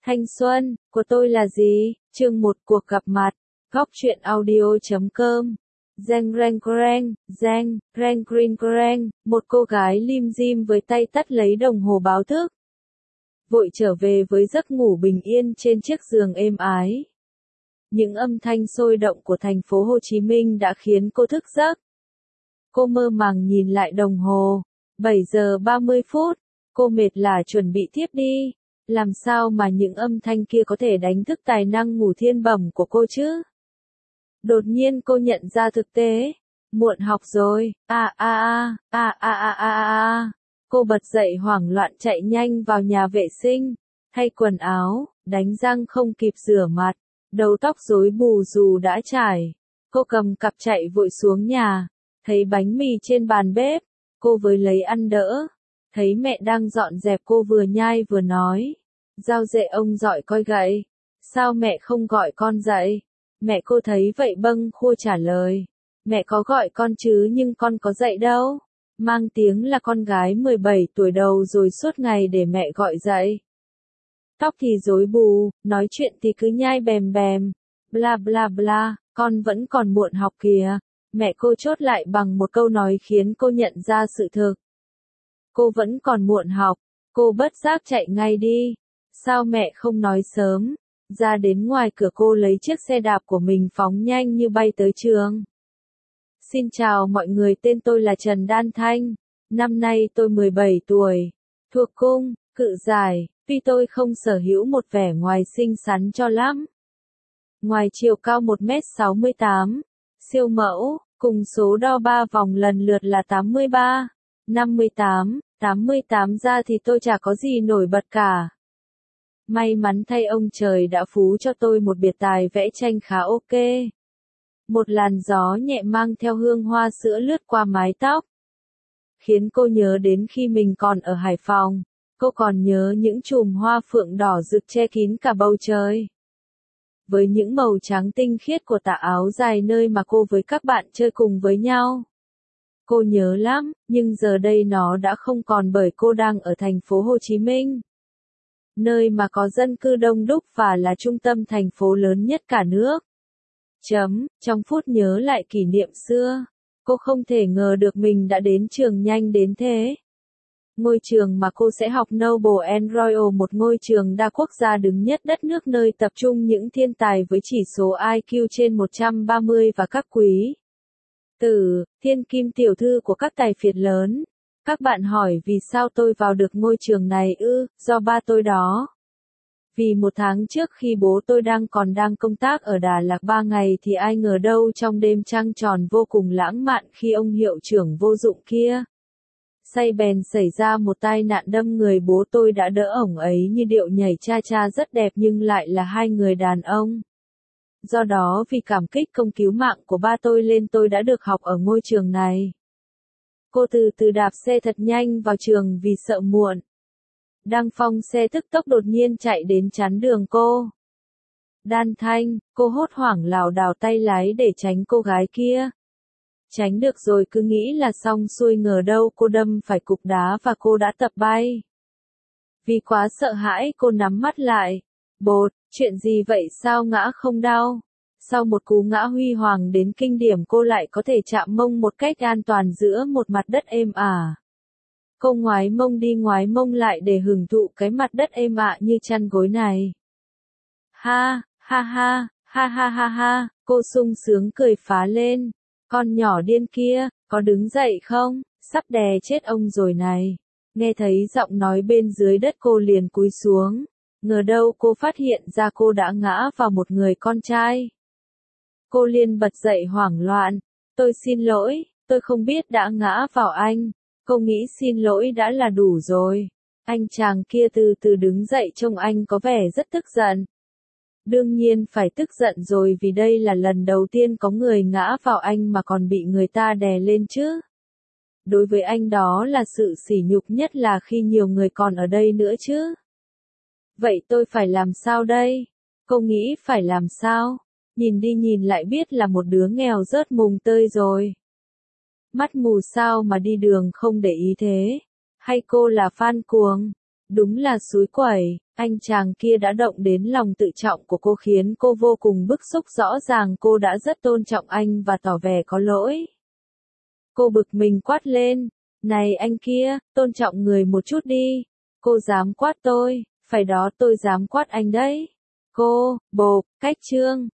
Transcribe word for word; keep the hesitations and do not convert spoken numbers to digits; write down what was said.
Thanh xuân của tôi là gì? Chương một cuộc gặp mặt. Góc truyện audio chấm com. Reng reng reng, reng, reng reng reng, một cô gái lim dim với tay tắt lấy đồng hồ báo thức. Vội trở về với giấc ngủ bình yên trên chiếc giường êm ái. Những âm thanh sôi động của thành phố Hồ Chí Minh đã khiến cô thức giấc. Cô mơ màng nhìn lại đồng hồ. bảy giờ ba mươi phút. Cô mệt lả chuẩn bị tiếp đi. Làm sao mà những âm thanh kia có thể đánh thức tài năng ngủ thiên bẩm của cô chứ? Đột nhiên cô nhận ra thực tế. Muộn học rồi. À à à, à à à à à. Cô bật dậy hoảng loạn chạy nhanh vào nhà vệ sinh. Thay quần áo, đánh răng không kịp rửa mặt. Đầu tóc rối bù xù đã trải. Cô cầm cặp chạy vội xuống nhà. Thấy bánh mì trên bàn bếp. Cô với lấy ăn đỡ. Thấy mẹ đang dọn dẹp cô vừa nhai vừa nói. Giao dệ ông giỏi coi gậy. Sao mẹ không gọi con dậy? Mẹ cô thấy vậy bâng khua trả lời. Mẹ có gọi con chứ nhưng con có dậy đâu. Mang tiếng là con gái mười bảy tuổi đầu rồi suốt ngày để mẹ gọi dậy. Tóc thì rối bù, nói chuyện thì cứ nhai bèm bèm. Bla bla bla, con vẫn còn muộn học kìa. Mẹ cô chốt lại bằng một câu nói khiến cô nhận ra sự thực. Cô vẫn còn muộn học. Cô bất giác chạy ngay đi. Sao mẹ không nói sớm? Ra đến ngoài cửa cô lấy chiếc xe đạp của mình phóng nhanh như bay tới trường. Xin chào mọi người, tên tôi là Trần Đan Thanh. Năm nay tôi mười bảy tuổi. Thuộc cung, cự giải, tuy tôi không sở hữu một vẻ ngoài xinh xắn cho lắm. Ngoài chiều cao một mét sáu mươi tám, siêu mẫu, cùng số đo ba vòng lần lượt là tám mươi ba, năm mươi tám, tám mươi tám ra thì tôi chả có gì nổi bật cả. May mắn thay ông trời đã phú cho tôi một biệt tài vẽ tranh khá ok. Một làn gió nhẹ mang theo hương hoa sữa lướt qua mái tóc. Khiến cô nhớ đến khi mình còn ở Hải Phòng. Cô còn nhớ những chùm hoa phượng đỏ rực che kín cả bầu trời. Với những màu trắng tinh khiết của tà áo dài nơi mà cô với các bạn chơi cùng với nhau. Cô nhớ lắm, nhưng giờ đây nó đã không còn bởi cô đang ở thành phố Hồ Chí Minh. Nơi mà có dân cư đông đúc và là trung tâm thành phố lớn nhất cả nước. Chấm, trong phút nhớ lại kỷ niệm xưa, cô không thể ngờ được mình đã đến trường nhanh đến thế. Ngôi trường mà cô sẽ học Noble and Royal, một ngôi trường đa quốc gia đứng nhất đất nước nơi tập trung những thiên tài với chỉ số I Q trên một trăm ba mươi và các quý tử, thiên kim tiểu thư của các tài phiệt lớn. Các bạn hỏi vì sao tôi vào được ngôi trường này ư, do ba tôi đó. Vì một tháng trước khi bố tôi đang còn đang công tác ở Đà Lạt ba ngày thì ai ngờ đâu trong đêm trăng tròn vô cùng lãng mạn khi ông hiệu trưởng vô dụng kia say bèn xảy ra một tai nạn đâm người, bố tôi đã đỡ ổng ấy như điệu nhảy cha cha rất đẹp nhưng lại là hai người đàn ông. Do đó vì cảm kích công cứu mạng của ba tôi nên tôi đã được học ở ngôi trường này. Cô từ từ đạp xe thật nhanh vào trường vì sợ muộn. Đang phong xe tức tốc đột nhiên chạy đến chắn đường cô. Đan Thanh, cô hốt hoảng lảo đảo tay lái để tránh cô gái kia. Tránh được rồi cứ nghĩ là xong xuôi, ngờ đâu cô đâm phải cục đá và cô đã tập bay. Vì quá sợ hãi cô nắm mắt lại. Bột, chuyện gì vậy, sao ngã không đau? Sau một cú ngã huy hoàng đến kinh điểm cô lại có thể chạm mông một cách an toàn giữa một mặt đất êm ả. Cô ngoái mông đi ngoái mông lại để hưởng thụ cái mặt đất êm ả như chăn gối này. Ha, ha ha, ha ha ha ha, cô sung sướng cười phá lên. Con nhỏ điên kia, có đứng dậy không? Sắp đè chết ông rồi này. Nghe thấy giọng nói bên dưới đất cô liền cúi xuống. Ngờ đâu cô phát hiện ra cô đã ngã vào một người con trai. Cô liền bật dậy hoảng loạn. Tôi xin lỗi, tôi không biết đã ngã vào anh. Cô nghĩ xin lỗi đã là đủ rồi. Anh chàng kia từ từ đứng dậy trông anh có vẻ rất tức giận. Đương nhiên phải tức giận rồi vì đây là lần đầu tiên có người ngã vào anh mà còn bị người ta đè lên chứ. Đối với anh đó là sự sỉ nhục nhất là khi nhiều người còn ở đây nữa chứ. Vậy tôi phải làm sao đây? Cô nghĩ phải làm sao? Nhìn đi nhìn lại biết là một đứa nghèo rớt mùng tơi rồi. Mắt mù sao mà đi đường không để ý thế? Hay cô là fan cuồng? Đúng là xúi quẩy. Anh chàng kia đã động đến lòng tự trọng của cô khiến cô vô cùng bức xúc, rõ ràng cô đã rất tôn trọng anh và tỏ vẻ có lỗi. Cô bực mình quát lên, này anh kia, tôn trọng người một chút đi. Cô dám quát tôi, phải đó tôi dám quát anh đấy. Cô, bộp, cách chương.